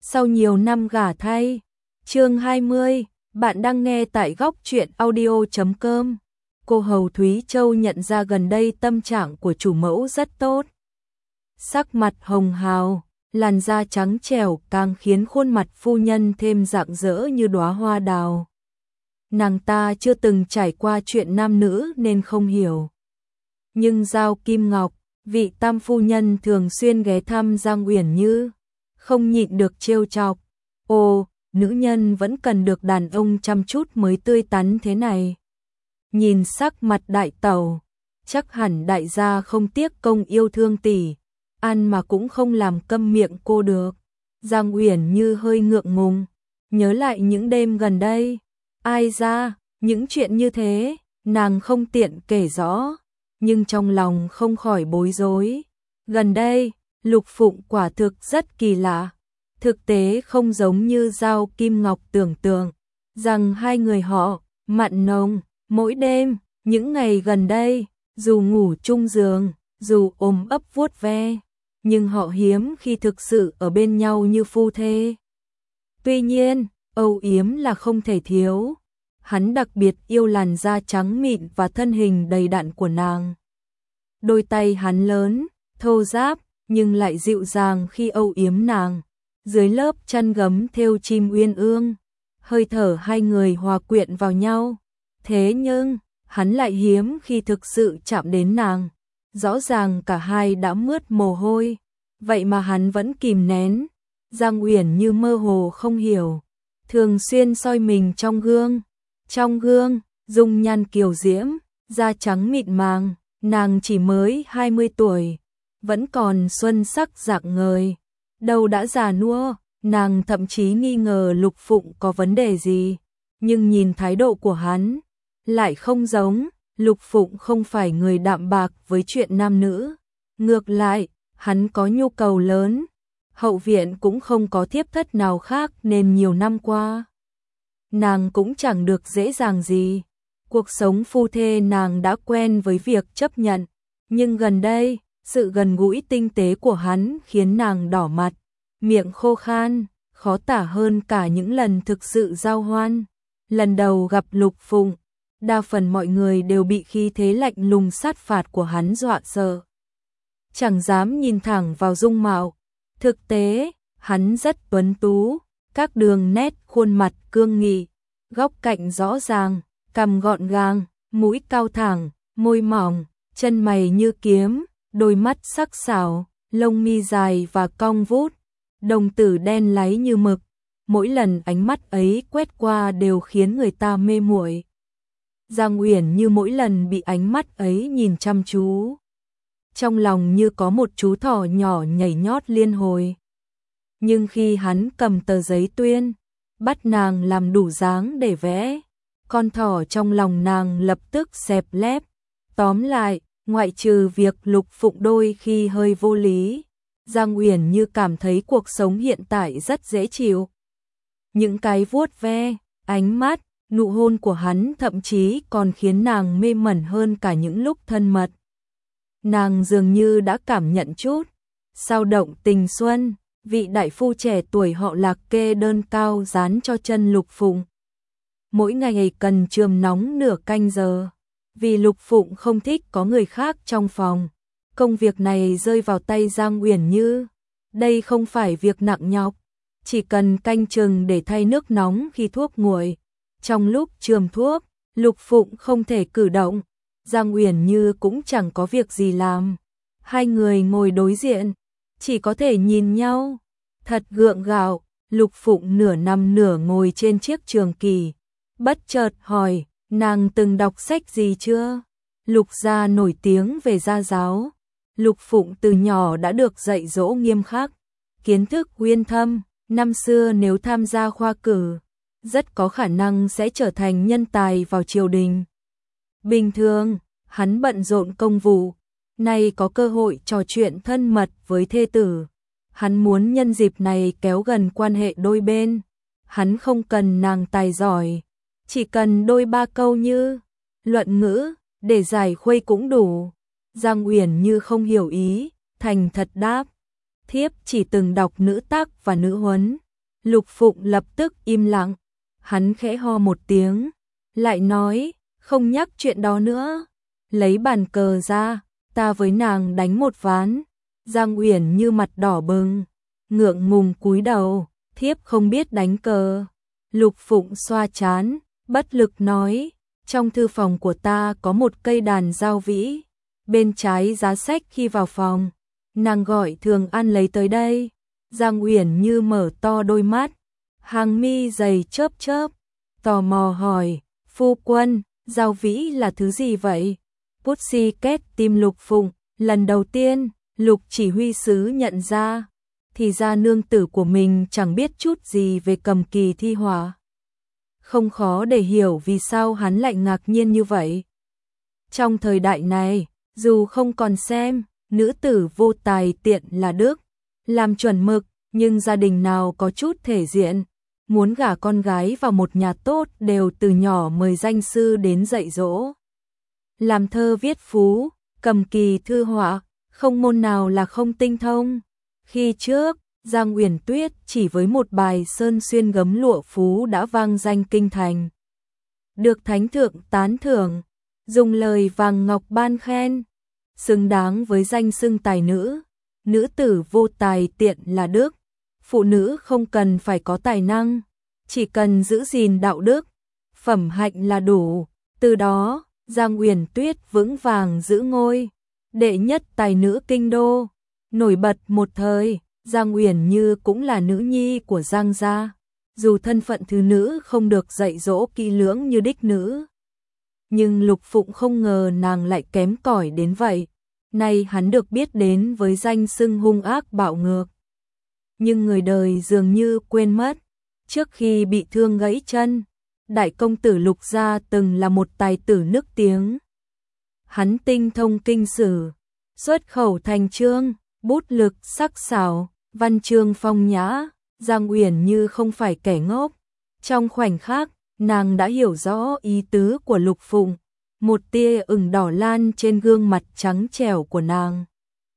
Sau nhiều năm gả thay. Chương 20, bạn đang nghe tại góc truyện audio.com. Cô hầu Thúy Châu nhận ra gần đây tâm trạng của chủ mẫu rất tốt. Sắc mặt hồng hào, làn da trắng trẻo càng khiến khuôn mặt phu nhân thêm rạng rỡ như đóa hoa đào. Nàng ta chưa từng trải qua chuyện nam nữ nên không hiểu. Nhưng Giao Kim Ngọc, vị tam phu nhân thường xuyên ghé thăm Giang Uyển Như, không nhịn được trêu chọc. Ồ, nữ nhân vẫn cần được đàn ông chăm chút mới tươi tắn thế này. Nhìn sắc mặt đại tẩu, chắc hẳn đại gia không tiếc công yêu thương tỷ, ăn mà cũng không làm câm miệng cô được. Giang Uyển Như hơi ngượng ngùng, nhớ lại những đêm gần đây. Ai ra, những chuyện như thế, nàng không tiện kể rõ, nhưng trong lòng không khỏi bối rối. Gần đây, Lục Phụng quả thực rất kỳ lạ. Thực tế không giống như Giao Kim Ngọc tưởng tượng, rằng hai người họ mặn nồng mỗi đêm. Những ngày gần đây, dù ngủ chung giường, dù ôm ấp vuốt ve, nhưng họ hiếm khi thực sự ở bên nhau như phu thê. Tuy nhiên, âu yếm là không thể thiếu. Hắn đặc biệt yêu làn da trắng mịn và thân hình đầy đặn của nàng. Đôi tay hắn lớn, thô ráp, nhưng lại dịu dàng khi âu yếm nàng. Dưới lớp chăn gấm thêu chim uyên ương, hơi thở hai người hòa quyện vào nhau. Thế nhưng, hắn lại hiếm khi thực sự chạm đến nàng. Rõ ràng cả hai đã mướt mồ hôi, vậy mà hắn vẫn kìm nén. Giang Uyển Như mơ hồ không hiểu, thường xuyên soi mình trong gương. Trong gương, dung nhan kiều diễm, da trắng mịn màng, nàng chỉ mới 20 tuổi, vẫn còn xuân sắc rạng ngời. Đâu đã già nua, nàng thậm chí nghi ngờ Lục Phụng có vấn đề gì, nhưng nhìn thái độ của hắn, lại không giống. Lục Phụng không phải người đạm bạc với chuyện nam nữ, ngược lại, hắn có nhu cầu lớn. Hậu viện cũng không có thiếp thất nào khác nên nhiều năm qua, nàng cũng chẳng được dễ dàng gì. Cuộc sống phu thê nàng đã quen với việc chấp nhận, nhưng gần đây, sự gần gũi tinh tế của hắn khiến nàng đỏ mặt, miệng khô khan, khó tả hơn cả những lần thực sự giao hoan. Lần đầu gặp Lục Phụng, đa phần mọi người đều bị khí thế lạnh lùng sát phạt của hắn dọa sợ, chẳng dám nhìn thẳng vào dung mạo. Thực tế, hắn rất tuấn tú, các đường nét khuôn mặt cương nghị, góc cạnh rõ ràng, cằm gọn gàng, mũi cao thẳng, môi mỏng, chân mày như kiếm, đôi mắt sắc sảo, lông mi dài và cong vút, đồng tử đen láy như mực. Mỗi lần ánh mắt ấy quét qua đều khiến người ta mê muội. Giang Uyển Như mỗi lần bị ánh mắt ấy nhìn chăm chú, trong lòng như có một chú thỏ nhỏ nhảy nhót liên hồi. Nhưng khi hắn cầm tờ giấy tuyên, bắt nàng làm đủ dáng để vẽ, con thỏ trong lòng nàng lập tức xẹp lép. Tóm lại, ngoại trừ việc Lục Phụng đôi khi hơi vô lý, Giang Uyển Như cảm thấy cuộc sống hiện tại rất dễ chịu. Những cái vuốt ve, ánh mắt, nụ hôn của hắn thậm chí còn khiến nàng mê mẩn hơn cả những lúc thân mật. Nàng dường như đã cảm nhận chút sao động tình xuân. Vị đại phu trẻ tuổi họ Lạc kê đơn cao dán cho chân Lục Phụng. Mỗi ngày cần chườm nóng nửa canh giờ, vì Lục Phụng không thích có người khác trong phòng. Công việc này rơi vào tay Giang Uyển Như. Đây không phải việc nặng nhọc, chỉ cần canh chừng để thay nước nóng khi thuốc nguội. Trong lúc chườm thuốc, Lục Phụng không thể cử động, Giang Uyển Như cũng chẳng có việc gì làm. Hai người ngồi đối diện, chỉ có thể nhìn nhau. Thật gượng gạo, Lục Phụng nửa nằm nửa ngồi trên chiếc trường kỳ, bất chợt hỏi, nàng từng đọc sách gì chưa? Lục gia nổi tiếng về gia giáo. Lục Phụng từ nhỏ đã được dạy dỗ nghiêm khắc, kiến thức uyên thâm. Năm xưa nếu tham gia khoa cử, rất có khả năng sẽ trở thành nhân tài vào triều đình. Bình thường, hắn bận rộn công vụ, nay có cơ hội trò chuyện thân mật với thê tử. Hắn muốn nhân dịp này kéo gần quan hệ đôi bên. Hắn không cần nàng tài giỏi, chỉ cần đôi ba câu như luận ngữ để giải khuây cũng đủ. Giang Uyển Như không hiểu ý, thành thật đáp, thiếp chỉ từng đọc nữ tác và nữ huấn, Lục Phụng lập tức im lặng, hắn khẽ ho một tiếng, lại nói, không nhắc chuyện đó nữa, lấy bàn cờ ra, ta với nàng đánh một ván. Giang Uyển Như mặt đỏ bừng, ngượng ngùng cúi đầu, thiếp không biết đánh cờ. Lục Phụng xoa trán, bất lực nói, trong thư phòng của ta có một cây đàn dao vĩ, bên trái giá sách khi vào phòng, nàng gọi Thường An lấy tới đây. Giang Uyển Như mở to đôi mắt, hàng mi dày chớp chớp, tò mò hỏi, phu quân, dao vĩ là thứ gì vậy? Pussycat tim Lục Phụng, lần đầu tiên, Lục chỉ huy sứ nhận ra, thì ra nương tử của mình chẳng biết chút gì về cầm kỳ thi họa. Không khó để hiểu vì sao hắn lại ngạc nhiên như vậy. Trong thời đại này, dù không còn xem, nữ tử vô tài tiện là đức, làm chuẩn mực, nhưng gia đình nào có chút thể diện, muốn gả con gái vào một nhà tốt đều từ nhỏ mời danh sư đến dạy dỗ. Làm thơ viết phú, cầm kỳ thư họa, không môn nào là không tinh thông. Khi trước, Giang Uyển Tuyết chỉ với một bài Sơn Xuyên gấm lụa phú đã vang danh kinh thành. Được thánh thượng tán thưởng, dùng lời vàng ngọc ban khen, xứng đáng với danh xưng tài nữ. Nữ tử vô tài tiện là đức, phụ nữ không cần phải có tài năng, chỉ cần giữ gìn đạo đức, phẩm hạnh là đủ. Từ đó, Giang Uyển Tuyết vững vàng giữ ngôi đệ nhất tài nữ kinh đô, nổi bật một thời. Giang Uyển Như cũng là nữ nhi của Giang gia, dù thân phận thứ nữ không được dạy dỗ kỹ lưỡng như đích nữ, nhưng Lục Phụng không ngờ nàng lại kém cỏi đến vậy. Nay hắn được biết đến với danh xưng hung ác bạo ngược, nhưng người đời dường như quên mất, trước khi bị thương gãy chân, đại công tử Lục gia từng là một tài tử nức tiếng. Hắn tinh thông kinh sử, xuất khẩu thành chương, bút lực sắc sảo, văn chương phong nhã. Giang Uyển Như không phải kẻ ngốc, trong khoảnh khắc, nàng đã hiểu rõ ý tứ của Lục Phụng, một tia ửng đỏ lan trên gương mặt trắng trẻo của nàng.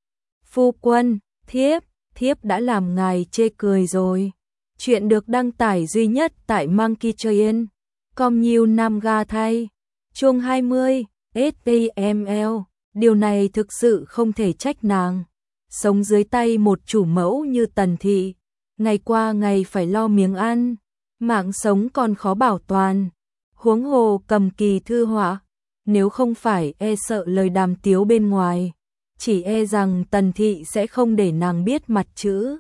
Phu quân, thiếp đã làm ngài chê cười rồi. Chuyện được đăng tải duy nhất tại Monkeytrain.com New Nam Ga thay. Chương 20, STML, điều này thực sự không thể trách nàng. Sống dưới tay một chủ mẫu như Tần Thị, ngày qua ngày phải lo miếng ăn, mạng sống còn khó bảo toàn. Huống hồ cầm kỳ thư họa, nếu không phải e sợ lời đàm tiếu bên ngoài, chỉ e rằng Tần Thị sẽ không để nàng biết mặt chữ.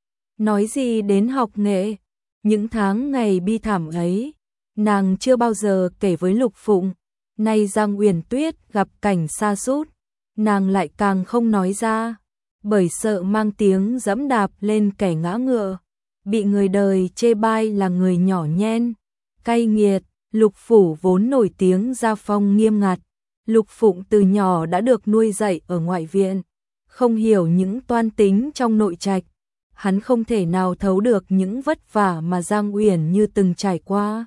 Nói gì đến học nghệ, những tháng ngày bi thảm ấy, nàng chưa bao giờ kể với Lục Phụng. Nay Giang Uyển Tuyết gặp cảnh sa sút, nàng lại càng không nói ra, bởi sợ mang tiếng dẫm đạp lên kẻ ngã ngựa, bị người đời chê bai là người nhỏ nhen, cay nghiệt. Lục phủ vốn nổi tiếng gia phong nghiêm ngặt, Lục Phụng từ nhỏ đã được nuôi dạy ở ngoại viện, không hiểu những toan tính trong nội trạch, hắn không thể nào thấu được những vất vả mà Giang Uyển Như từng trải qua.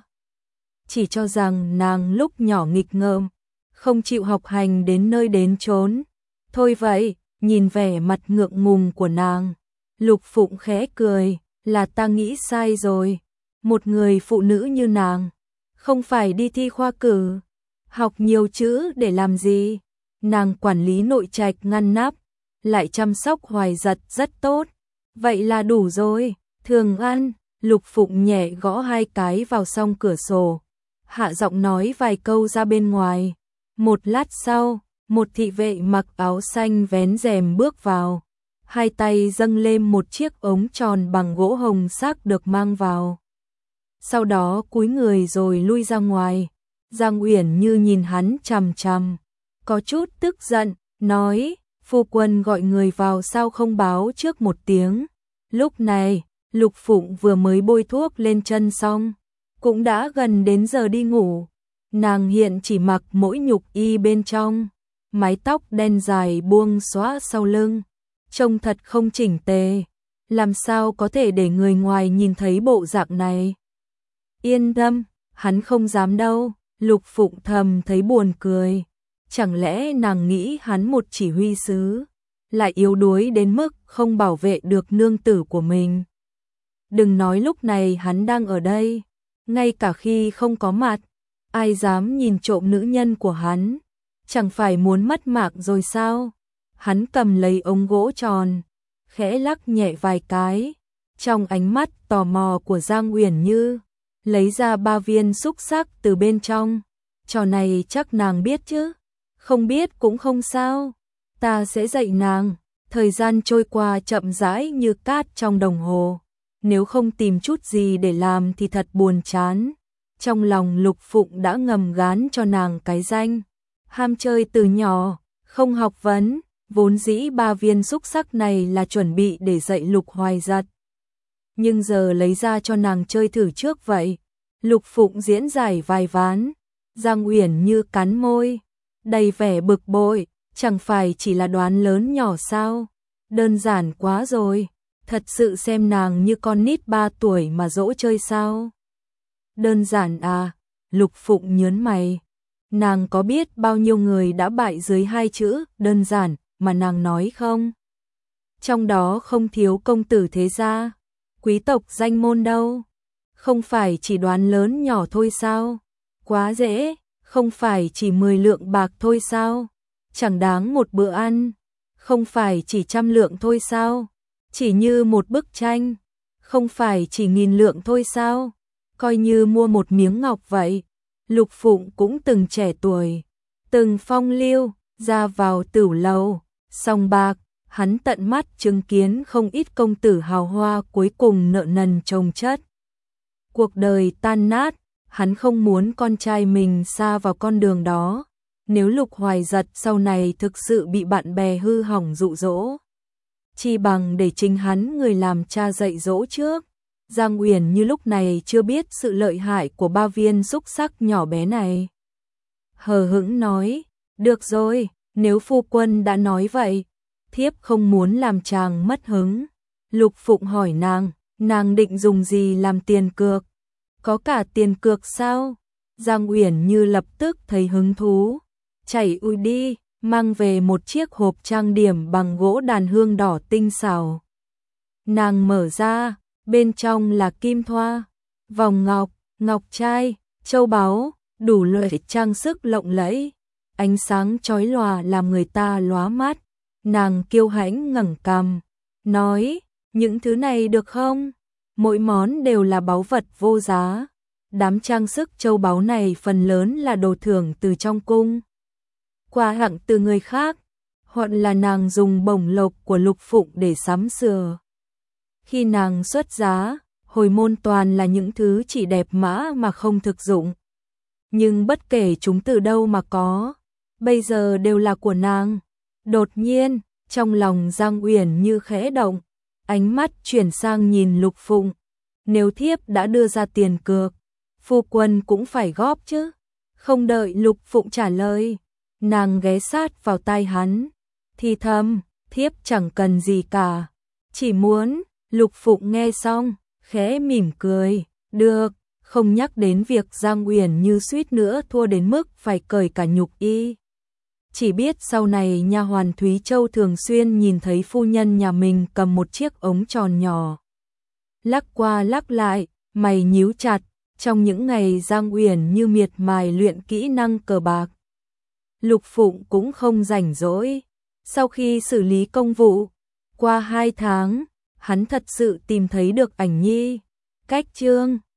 Chỉ cho rằng nàng lúc nhỏ nghịch ngợm, không chịu học hành đến nơi đến chốn. Thôi vậy, nhìn vẻ mặt ngượng ngùng của nàng, Lục Phụng khẽ cười, là ta nghĩ sai rồi. Một người phụ nữ như nàng, không phải đi thi khoa cử, học nhiều chữ để làm gì. Nàng quản lý nội trạch ngăn nắp, lại chăm sóc Hoài Giật rất tốt. Vậy là đủ rồi. Thường An, Lục Phụng nhẹ gõ hai cái vào song cửa sổ, hạ giọng nói vài câu ra bên ngoài. Một lát sau, một thị vệ mặc áo xanh vén rèm bước vào, hai tay dâng lên một chiếc ống tròn bằng gỗ hồng sắc được mang vào. Sau đó cúi người rồi lui ra ngoài. Giang Uyển Như nhìn hắn chằm chằm, có chút tức giận, nói, phu quân gọi người vào sao không báo trước một tiếng. Lúc này, Lục Phụng vừa mới bôi thuốc lên chân xong, cũng đã gần đến giờ đi ngủ. Nàng hiện chỉ mặc mỗi nhục y bên trong, mái tóc đen dài buông xõa sau lưng, trông thật không chỉnh tề, làm sao có thể để người ngoài nhìn thấy bộ dạng này. Yên tâm, hắn không dám đâu. Lục Phụng thầm thấy buồn cười, chẳng lẽ nàng nghĩ hắn một chỉ huy sứ, lại yếu đuối đến mức không bảo vệ được nương tử của mình. Đừng nói lúc này hắn đang ở đây, ngay cả khi không có mặt, ai dám nhìn trộm nữ nhân của hắn, chẳng phải muốn mất mạng rồi sao? Hắn cầm lấy ống gỗ tròn, khẽ lắc nhẹ vài cái, trong ánh mắt tò mò của Giang Uyển Như, lấy ra 3 viên xúc xắc từ bên trong. Trò này chắc nàng biết chứ? Không biết cũng không sao, ta sẽ dạy nàng. Thời gian trôi qua chậm rãi như cát trong đồng hồ, nếu không tìm chút gì để làm thì thật buồn chán. Trong lòng Lục Phụng đã ngầm gán cho nàng cái danh ham chơi từ nhỏ, không học vấn, vốn dĩ 3 viên xúc xắc này là chuẩn bị để dạy Lục Hoài Giật. Nhưng giờ lấy ra cho nàng chơi thử trước vậy. Lục Phụng diễn giải vài ván, Giang Uyển Như cắn môi, đầy vẻ bực bội, chẳng phải chỉ là đoán lớn nhỏ sao? Đơn giản quá rồi, thật sự xem nàng như con nít 3 tuổi mà dỗ chơi sao? Đơn giản à? Lục Phụng nhớn mày. Nàng có biết bao nhiêu người đã bại dưới 2 chữ đơn giản mà nàng nói không? Trong đó không thiếu công tử thế gia, quý tộc danh môn đâu. Không phải chỉ đoán lớn nhỏ thôi sao? Quá dễ, không phải chỉ 10 lượng bạc thôi sao? Chẳng đáng một bữa ăn. Không phải chỉ 100 lượng thôi sao? Chỉ như một bức tranh. Không phải chỉ 1000 lượng thôi sao? Coi như mua một miếng ngọc vậy. Lục Phụng cũng từng trẻ tuổi, từng phong lưu, ra vào tửu lầu, sòng bạc, hắn tận mắt chứng kiến không ít công tử hào hoa cuối cùng nợ nần chồng chất. Cuộc đời tan nát, hắn không muốn con trai mình sa vào con đường đó. Nếu Lục Hoài Giật sau này thực sự bị bạn bè hư hỏng dụ dỗ, chi bằng để chính hắn người làm cha dạy dỗ trước. Giang Uyển Như lúc này chưa biết sự lợi hại của 3 viên xúc xắc nhỏ bé này. Hờ hững nói, được rồi, nếu phu quân đã nói vậy, thiếp không muốn làm chàng mất hứng. Lục Phụng hỏi nàng định dùng gì làm tiền cược? Có cả tiền cược sao? Giang Uyển Như lập tức thấy hứng thú. Chảy ui đi, mang về một chiếc hộp trang điểm bằng gỗ đàn hương đỏ tinh xảo. Nàng mở ra, bên trong là kim thoa, vòng ngọc, ngọc trai, châu báu, đủ loại trang sức lộng lẫy, ánh sáng chói lòa làm người ta lóa mắt. Nàng kiêu hãnh ngẩng cằm, nói, những thứ này được không? Mỗi món đều là báu vật vô giá. Đám trang sức châu báu này phần lớn là đồ thưởng từ trong cung, quà tặng từ người khác, hoặc là nàng dùng bổng lộc của Lục Phụng để sắm sửa. Khi nàng xuất giá, hồi môn toàn là những thứ chỉ đẹp mã mà không thực dụng. Nhưng bất kể chúng từ đâu mà có, bây giờ đều là của nàng. Đột nhiên, trong lòng Giang Uyển Như khẽ động, ánh mắt chuyển sang nhìn Lục Phụng. Nếu thiếp đã đưa ra tiền cược, phu quân cũng phải góp chứ. Không đợi Lục Phụng trả lời, nàng ghé sát vào tai hắn, thì thầm, thiếp chẳng cần gì cả, chỉ muốn. Lục Phụng nghe xong, khẽ mỉm cười, được, không nhắc đến việc Giang Uyển Như suýt nữa thua đến mức phải cởi cả nhục y. Chỉ biết sau này nha hoàn Thúy Châu thường xuyên nhìn thấy phu nhân nhà mình cầm một chiếc ống tròn nhỏ, lắc qua lắc lại, mày nhíu chặt. Trong những ngày Giang Uyển Như miệt mài luyện kỹ năng cờ bạc, Lục Phụng cũng không rảnh rỗi. Sau khi xử lý công vụ, qua 2 tháng, hắn thật sự tìm thấy được ảnh nhi. Cách chương